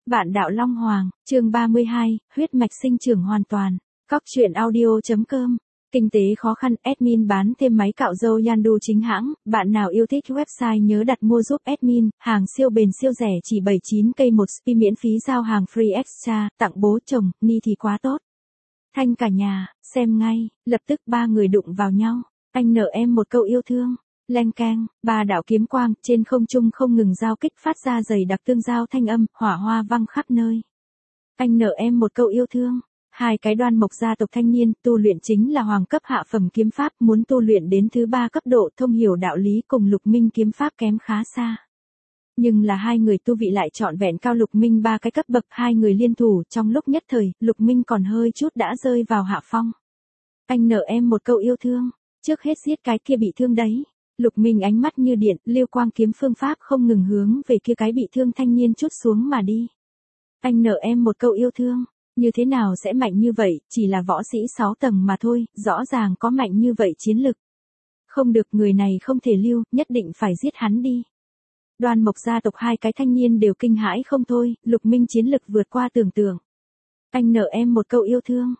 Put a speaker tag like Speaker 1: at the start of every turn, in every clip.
Speaker 1: Bạn đạo Long Hoàng, chương 32, huyết mạch sinh trưởng hoàn toàn. Cóc truyện audio.com. Kinh tế khó khăn, admin bán thêm máy cạo râu Yandu chính hãng. Bạn nào yêu thích website nhớ đặt mua giúp admin. Hàng siêu bền siêu rẻ chỉ 79k một spi, miễn phí giao hàng free extra. Tặng bố chồng, ni thì quá tốt. Thanh cả nhà, xem ngay. Lập tức ba người đụng vào nhau. Anh nợ em một câu yêu thương. Leng keng, ba đạo kiếm quang trên không trung không ngừng giao kích, phát ra dày đặc tương giao thanh âm, hỏa hoa văng khắp nơi. Anh nợ em một câu yêu thương. Hai cái Đoan Mộc gia tộc thanh niên, tu luyện chính là hoàng cấp hạ phẩm kiếm pháp, muốn tu luyện đến thứ 3 cấp độ, thông hiểu đạo lý cùng Lục Minh kiếm pháp kém khá xa. Nhưng là hai người tu vị lại trọn vẹn cao Lục Minh 3 cái cấp bậc, hai người liên thủ, trong lúc nhất thời, Lục Minh còn hơi chút đã rơi vào hạ phong. Anh nợ em một câu yêu thương, trước hết giết cái kia bị thương đấy. Lục Minh ánh mắt như điện, lưu quang kiếm phương pháp không ngừng hướng về kia cái bị thương thanh niên chút xuống mà đi. Anh nợ em một câu yêu thương, như thế nào sẽ mạnh như vậy, chỉ là võ sĩ 6 tầng mà thôi, rõ ràng có mạnh như vậy chiến lực. Không được, người này không thể lưu, nhất định phải giết hắn đi. Đoan Mộc gia tộc hai cái thanh niên đều kinh hãi không thôi, Lục Minh chiến lực vượt qua tưởng tượng. Anh nợ em một câu yêu thương.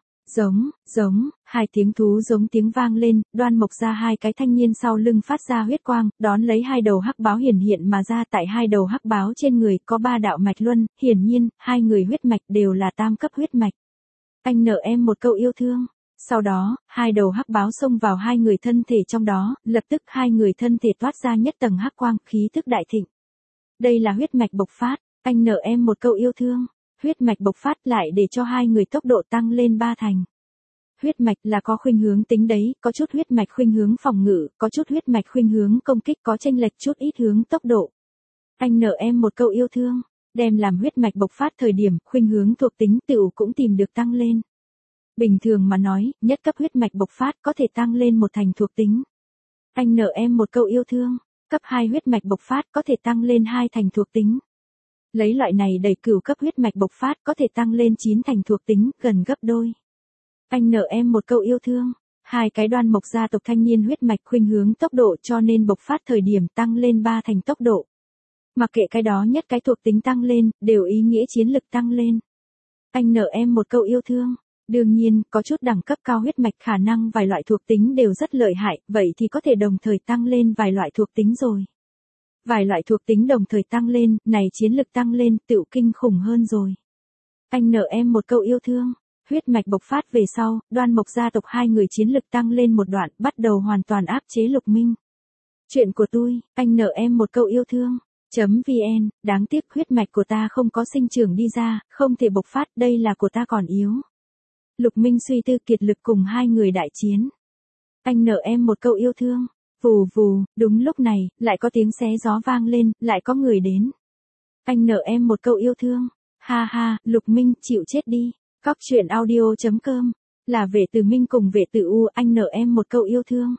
Speaker 1: Giống, hai tiếng thú giống tiếng vang lên, Đoan Mộc ra hai cái thanh niên sau lưng phát ra huyết quang, đón lấy hai đầu hắc báo hiển hiện mà ra, tại hai đầu hắc báo trên người có 3 đạo mạch luân, hiển nhiên, hai người huyết mạch đều là tam cấp huyết mạch. Anh nợ em một câu yêu thương. Sau đó, hai đầu hắc báo xông vào hai người thân thể trong đó, lập tức hai người thân thể toát ra nhất tầng hắc quang, khí thức đại thịnh. Đây là huyết mạch bộc phát, anh nợ em một câu yêu thương. Huyết mạch bộc phát lại để cho hai người tốc độ tăng lên 3 thành. Huyết mạch là có khuynh hướng tính đấy, có chút huyết mạch khuynh hướng phòng ngự, có chút huyết mạch khuynh hướng công kích, có chênh lệch chút ít hướng tốc độ. Anh nợ em một câu yêu thương, đem làm huyết mạch bộc phát thời điểm, khuynh hướng thuộc tính tựu cũng tìm được tăng lên. Bình thường mà nói, nhất cấp huyết mạch bộc phát có thể tăng lên một thành thuộc tính. Anh nợ em một câu yêu thương, cấp 2 huyết mạch bộc phát có thể tăng lên 2 thành thuộc tính. Lấy loại này đẩy cửu cấp huyết mạch bộc phát có thể tăng lên 9 thành thuộc tính, gần gấp đôi. Anh nợ em một câu yêu thương. Hai cái Đoan Mộc gia tộc thanh niên huyết mạch khuynh hướng tốc độ cho nên bộc phát thời điểm tăng lên 3 thành tốc độ. Mặc kệ cái đó nhất cái thuộc tính tăng lên, đều ý nghĩa chiến lực tăng lên. Anh nợ em một câu yêu thương. Đương nhiên, có chút đẳng cấp cao huyết mạch khả năng vài loại thuộc tính đều rất lợi hại, vậy thì có thể đồng thời tăng lên vài loại thuộc tính rồi. Vài loại thuộc tính đồng thời tăng lên, này chiến lực tăng lên, tựu kinh khủng hơn rồi. Anh nợ em một câu yêu thương. Huyết mạch bộc phát về sau, Đoan Mộc gia tộc hai người chiến lực tăng lên một đoạn, bắt đầu hoàn toàn áp chế Lục Minh. Chuyện của tôi, anh nợ em một câu yêu thương. .vn, đáng tiếc huyết mạch của ta không có sinh trưởng đi ra, không thể bộc phát, đây là của ta còn yếu. Lục Minh suy tư kiệt lực cùng hai người đại chiến. Anh nợ em một câu yêu thương. Vù vù, đúng lúc này, lại có tiếng xé gió vang lên, lại có người đến. Anh nợ em một câu yêu thương. Ha ha, Lục Minh, chịu chết đi. Cóc truyện audio.com. Là vệ tử Minh cùng vệ tử U, anh nợ em một câu yêu thương.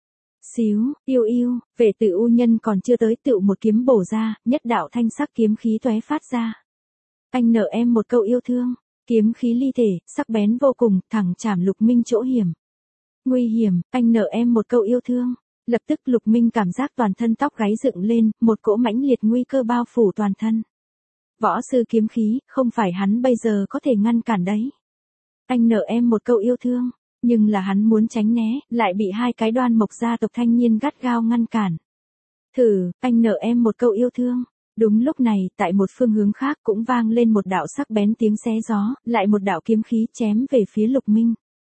Speaker 1: Xíu, yêu, vệ tử U nhân còn chưa tới tựu một kiếm bổ ra, nhất đạo thanh sắc kiếm khí tóe phát ra. Anh nợ em một câu yêu thương. Kiếm khí ly thể, sắc bén vô cùng, thẳng chạm Lục Minh chỗ hiểm. Nguy hiểm, anh nợ em một câu yêu thương. Lập tức Lục Minh cảm giác toàn thân tóc gáy dựng lên, một cỗ mãnh liệt nguy cơ bao phủ toàn thân. Võ sư kiếm khí, không phải hắn bây giờ có thể ngăn cản đấy. Anh nợ em một câu yêu thương, nhưng là hắn muốn tránh né, lại bị hai cái Đoan Mộc gia tộc thanh niên gắt gao ngăn cản. Thử, anh nợ em một câu yêu thương. Đúng lúc này, tại một phương hướng khác cũng vang lên một đạo sắc bén tiếng xé gió, lại một đạo kiếm khí chém về phía Lục Minh.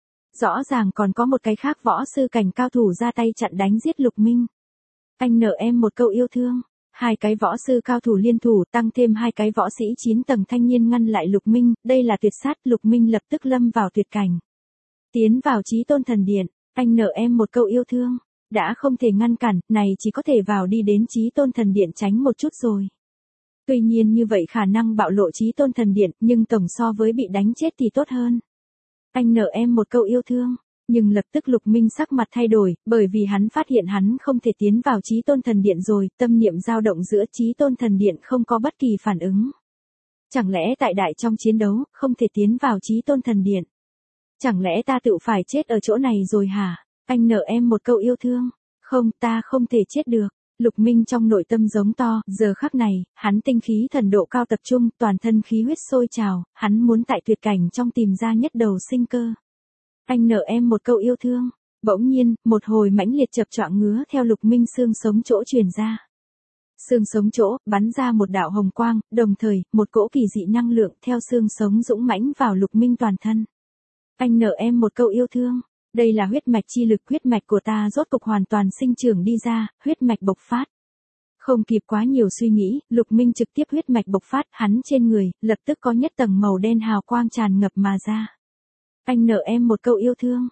Speaker 1: Rõ ràng còn có một cái khác võ sư cảnh cao thủ ra tay chặn đánh giết Lục Minh. Anh nợ em một câu yêu thương. Hai cái võ sư cao thủ liên thủ tăng thêm hai cái võ sĩ 9 tầng thanh niên ngăn lại Lục Minh, đây là tuyệt sát, Lục Minh lập tức lâm vào tuyệt cảnh. Tiến vào Chí Tôn Thần Điện, anh nợ em một câu yêu thương. Đã không thể ngăn cản, này chỉ có thể vào đi đến Chí Tôn Thần Điện tránh một chút rồi. Tuy nhiên như vậy khả năng bạo lộ Chí Tôn Thần Điện, nhưng tổng so với bị đánh chết thì tốt hơn. Anh nợ em một câu yêu thương, nhưng lập tức Lục Minh sắc mặt thay đổi, bởi vì hắn phát hiện hắn không thể tiến vào Chí Tôn Thần Điện rồi, tâm niệm dao động giữa Chí Tôn Thần Điện không có bất kỳ phản ứng. Chẳng lẽ tại đại trong chiến đấu, không thể tiến vào Chí Tôn Thần Điện? Chẳng lẽ ta tự phải chết ở chỗ này rồi hả? Anh nợ em một câu yêu thương. Không, ta không thể chết được. Lục Minh trong nội tâm giống to, giờ khắc này, hắn tinh khí thần độ cao tập trung, toàn thân khí huyết sôi trào, hắn muốn tại tuyệt cảnh trong tìm ra nhất đầu sinh cơ. Anh nợ em một câu yêu thương. Bỗng nhiên, một hồi mãnh liệt chập choạng ngứa theo Lục Minh xương sống chỗ truyền ra. Xương sống chỗ, bắn ra một đạo hồng quang, đồng thời, một cỗ kỳ dị năng lượng theo xương sống dũng mãnh vào Lục Minh toàn thân. Anh nợ em một câu yêu thương. Đây là huyết mạch chi lực, huyết mạch của ta rốt cục hoàn toàn sinh trưởng đi ra, huyết mạch bộc phát. Không kịp quá nhiều suy nghĩ, Lục Minh trực tiếp huyết mạch bộc phát, hắn trên người, lập tức có nhất tầng màu đen hào quang tràn ngập mà ra. Anh nợ em một câu yêu thương.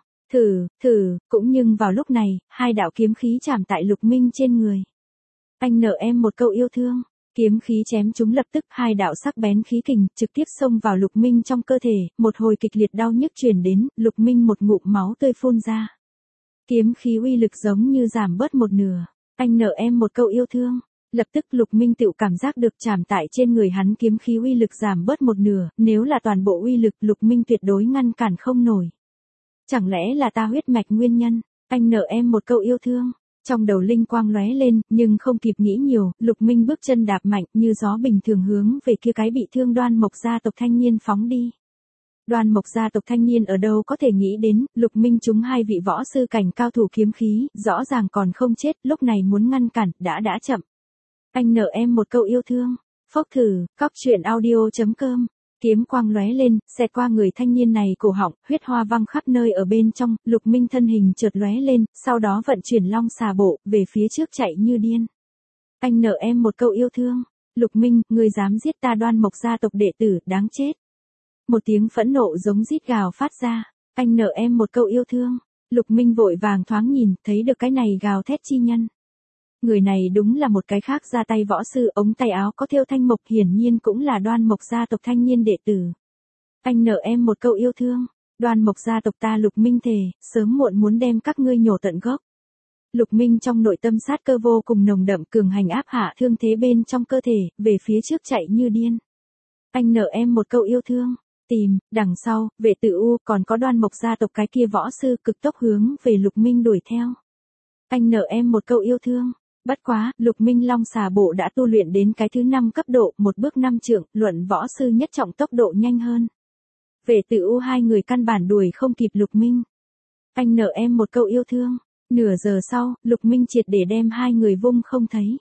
Speaker 1: Cũng nhưng vào lúc này, hai đạo kiếm khí chạm tại Lục Minh trên người. Anh nợ em một câu yêu thương. Kiếm khí chém chúng lập tức, hai đạo sắc bén khí kình trực tiếp xông vào Lục Minh trong cơ thể, một hồi kịch liệt đau nhức truyền đến, Lục Minh một ngụm máu tươi phun ra. Kiếm khí uy lực giống như giảm bớt một nửa. Anh nợ em một câu yêu thương. Lập tức Lục Minh tự cảm giác được chạm tại trên người hắn kiếm khí uy lực giảm bớt một nửa, nếu là toàn bộ uy lực Lục Minh tuyệt đối ngăn cản không nổi. Chẳng lẽ là ta huyết mạch nguyên nhân? Anh nợ em một câu yêu thương. Trong đầu linh quang lóe lên, nhưng không kịp nghĩ nhiều, Lục Minh bước chân đạp mạnh như gió bình thường hướng về kia cái bị thương Đoan Mộc gia tộc thanh niên phóng đi. Đoan Mộc gia tộc thanh niên ở đâu có thể nghĩ đến, Lục Minh trúng hai vị võ sư cảnh cao thủ kiếm khí, rõ ràng còn không chết, lúc này muốn ngăn cản, đã chậm. Anh nợ em một câu yêu thương. Phốc thử, cóc.audio.com. Kiếm quang lóe lên, xẹt qua người thanh niên này cổ họng, huyết hoa văng khắp nơi ở bên trong, Lục Minh thân hình chợt lóe lên, sau đó vận chuyển long xà bộ, về phía trước chạy như điên. Anh nợ em một câu yêu thương. Lục Minh, ngươi dám giết ta Đoan Mộc gia tộc đệ tử, đáng chết. Một tiếng phẫn nộ giống rít gào phát ra. Anh nợ em một câu yêu thương. Lục Minh vội vàng thoáng nhìn, thấy được cái này gào thét chi nhân. Người này đúng là một cái khác ra tay võ sư, ống tay áo có thêu thanh mộc, hiển nhiên cũng là Đoan Mộc gia tộc thanh niên đệ tử. Anh nợ em một câu yêu thương. Đoan Mộc gia tộc ta Lục Minh thề, sớm muộn muốn đem các ngươi nhổ tận gốc. Lục Minh trong nội tâm sát cơ vô cùng nồng đậm, cường hành áp hạ thương thế bên trong cơ thể, về phía trước chạy như điên. Anh nợ em một câu yêu thương. Tìm, đằng sau, Vệ Tử U, còn có Đoan Mộc gia tộc cái kia võ sư cực tốc hướng về Lục Minh đuổi theo. Anh nợ em một câu yêu thương. Bất quá, Lục Minh long xà bộ đã tu luyện đến cái thứ 5 cấp độ, một bước 5 trượng, luận võ sư nhất trọng tốc độ nhanh hơn. Vệ Tử U hai người căn bản đuổi không kịp Lục Minh. Anh nợ em một câu yêu thương. Nửa giờ sau, Lục Minh triệt để đem hai người vung không thấy.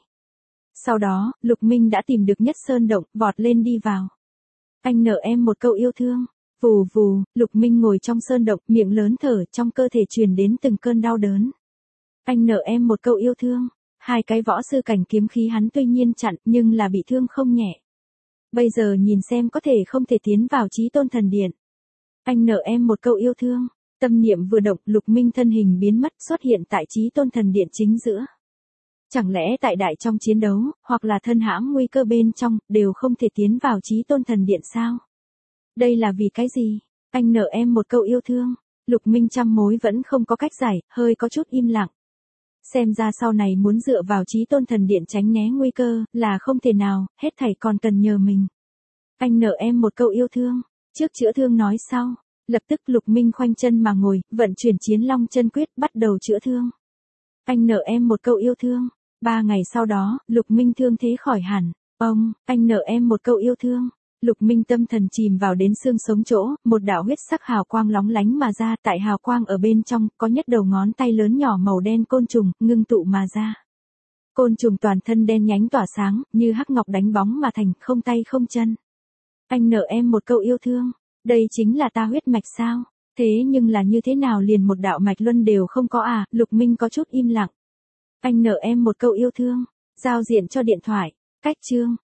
Speaker 1: Sau đó, Lục Minh đã tìm được nhất sơn động, vọt lên đi vào. Anh nợ em một câu yêu thương. Vù vù, Lục Minh ngồi trong sơn động, miệng lớn thở, trong cơ thể truyền đến từng cơn đau đớn. Anh nợ em một câu yêu thương. Hai cái võ sư cảnh kiếm khí hắn tuy nhiên chặn, nhưng là bị thương không nhẹ. Bây giờ nhìn xem có thể không thể tiến vào Chí Tôn Thần Điện. Anh nợ em một câu yêu thương. Tâm niệm vừa động, Lục Minh thân hình biến mất, xuất hiện tại Chí Tôn Thần Điện chính giữa. Chẳng lẽ tại đại trong chiến đấu, hoặc là thân hãm nguy cơ bên trong, đều không thể tiến vào Chí Tôn Thần Điện sao? Đây là vì cái gì? Anh nợ em một câu yêu thương. Lục Minh trăm mối vẫn không có cách giải, hơi có chút im lặng. Xem ra sau này muốn dựa vào Chí Tôn Thần Điện tránh né nguy cơ, là không thể nào, hết thảy còn cần nhờ mình. Anh nợ em một câu yêu thương. Trước chữa thương nói sau. Lập tức Lục Minh khoanh chân mà ngồi, vận chuyển Chiến Long chân quyết, bắt đầu chữa thương. Anh nợ em một câu yêu thương. 3 ngày sau đó, Lục Minh thương thế khỏi hẳn. Anh nợ em một câu yêu thương. Lục Minh tâm thần chìm vào đến xương sống chỗ, một đạo huyết sắc hào quang lóng lánh mà ra, tại hào quang ở bên trong, có nhất đầu ngón tay lớn nhỏ màu đen côn trùng, ngưng tụ mà ra. Côn trùng toàn thân đen nhánh tỏa sáng, như hắc ngọc đánh bóng mà thành, không tay không chân. Anh nợ em một câu yêu thương. Đây chính là ta huyết mạch sao? Thế nhưng là như thế nào liền một đạo mạch luân đều không có à? Lục Minh có chút im lặng. Anh nợ em một câu yêu thương. Giao diện cho điện thoại. Cách chương.